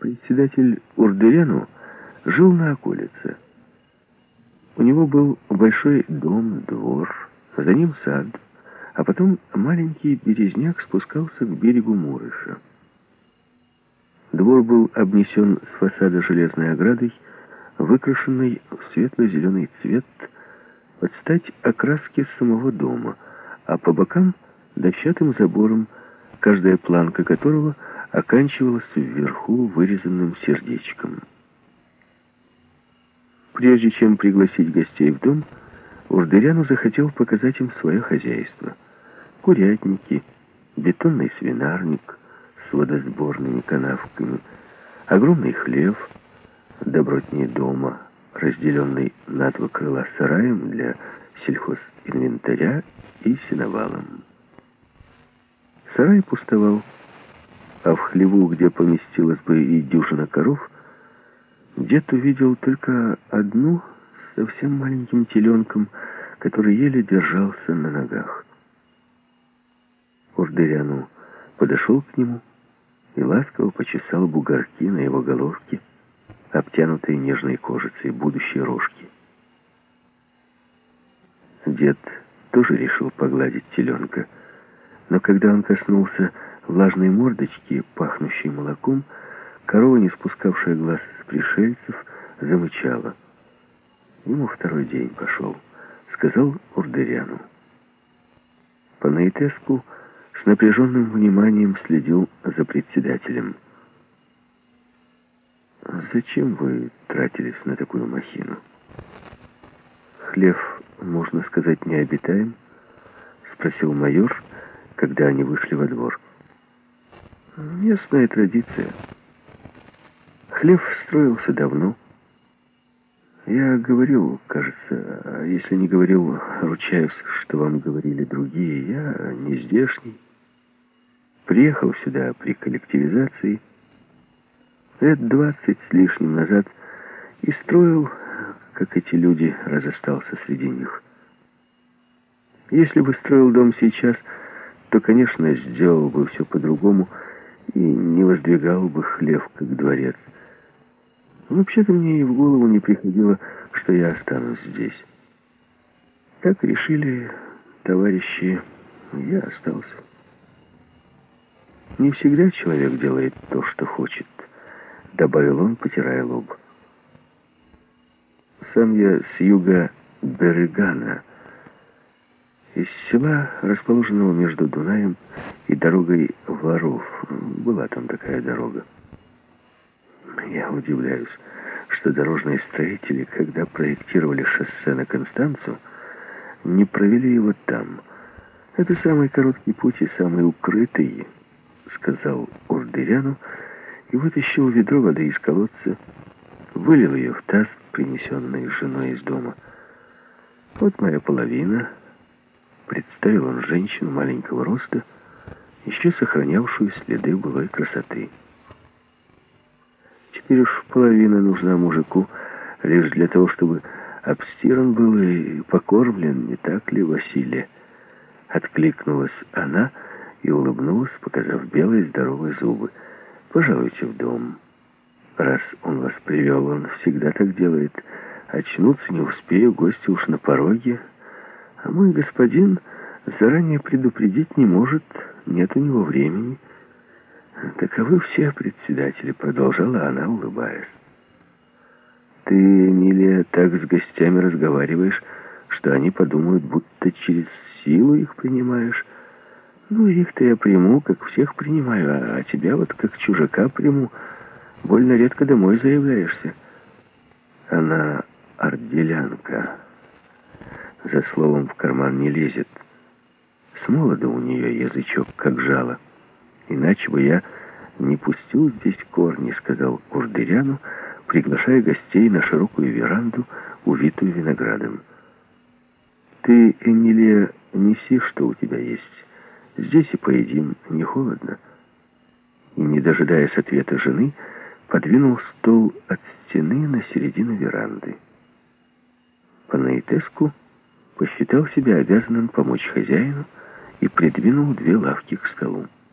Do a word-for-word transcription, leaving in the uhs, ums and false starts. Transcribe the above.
Председатель Урдыряну жил на околице. У него был большой дом, двор, за ним сад, а потом маленький березняк спускался к берегу Мурыша. Двор был обнесен с фасада железной оградой, выкрашенной в светло-зеленый цвет под стать окраске самого дома, а по бокам дощатым забором, каждая планка которого оканчивалась вверху вырезанным сердечком. Прежде чем пригласить гостей в дом, Урдыряну захотел показать им свое хозяйство. Курятники, бетонный свинарник с водосборными канавками, огромный хлев, добротнее дома, разделенный на два крыла сараем для сельхозинвентаря и сеновалом. Сарай пустовал, а в хлеву, где поместилась бы и дюжина коров, дед увидел только одну с совсем маленьким теленком, который еле держался на ногах. Урдыряну подошел к нему и ласково почесал бугорки на его головке, обтянутой нежной кожицей будущей рожки. Дед тоже решил погладить теленка, но когда он коснулся влажной мордочки, пахнущей молоком, корова, не спускавшая глаз с пришельцев, замычала. Ему второй день пошел, сказал Урдыряну. Панаитеску с напряженным вниманием следил за председателем. «Зачем вы тратились на такую махину? Хлев, можно сказать, необитаем?» — спросил майор, когда они вышли во двор. «Местная традиция. Хлев строился давно. Я говорил, кажется, а если не говорил, ручаюсь, что вам говорили другие, я не здешний. Приехал сюда при коллективизации лет двадцать с лишним назад и строил, как эти люди, раз остался среди них. Если бы строил дом сейчас, то, конечно, сделал бы все по-другому и не воздвигал бы хлев как дворец. Вообще-то мне и в голову не приходило, что я останусь здесь. Так решили товарищи, я остался. Не всегда человек делает то, что хочет, добавил он, потирая лоб. Сам я с юга Берегана, из села, расположенного между Дунаем и дорогой Воров. Была там такая дорога. Я удивляюсь, что дорожные строители, когда проектировали шоссе на Констанцу, не провели его там. Это самый короткий путь и самый укрытый, сказал Урдыряну, и вытащил ведро воды из колодца, вылил ее в таз, принесенный женой из дома. Вот моя половина. Представил он женщину маленького роста, еще сохранявшую следы былой красоты. Теперь уж половина нужна мужику лишь для того, чтобы обстиран был и покормлен, не так ли, Василий? Откликнулась она и улыбнулась, показав белые здоровые зубы. Пожалуйте в дом. Раз он вас привел, он всегда так делает. Очнуться не успею, гости уж на пороге. А мой господин заранее предупредить не может, нет у него времени. Таковы все председатели, продолжала она, улыбаясь. Ты, Эмилия, так с гостями разговариваешь, что они подумают, будто через силу их принимаешь. Ну, их-то я приму, как всех принимаю, а тебя вот как чужака приму. Больно редко домой заявляешься. Она арделянка. За словом в карман не лезет. С молоду у нее язычок, как жало. Иначе бы я не пустил здесь корни, сказал Урдыряну, приглашая гостей на широкую веранду, увитую виноградом. Ты, Эмилия, неси, что у тебя есть. Здесь и поедим, не холодно. И, не дожидаясь ответа жены, подвинул стол от стены на середину веранды. Панаитеску посчитал себя обязанным помочь хозяину и придвинул две лавки к столу.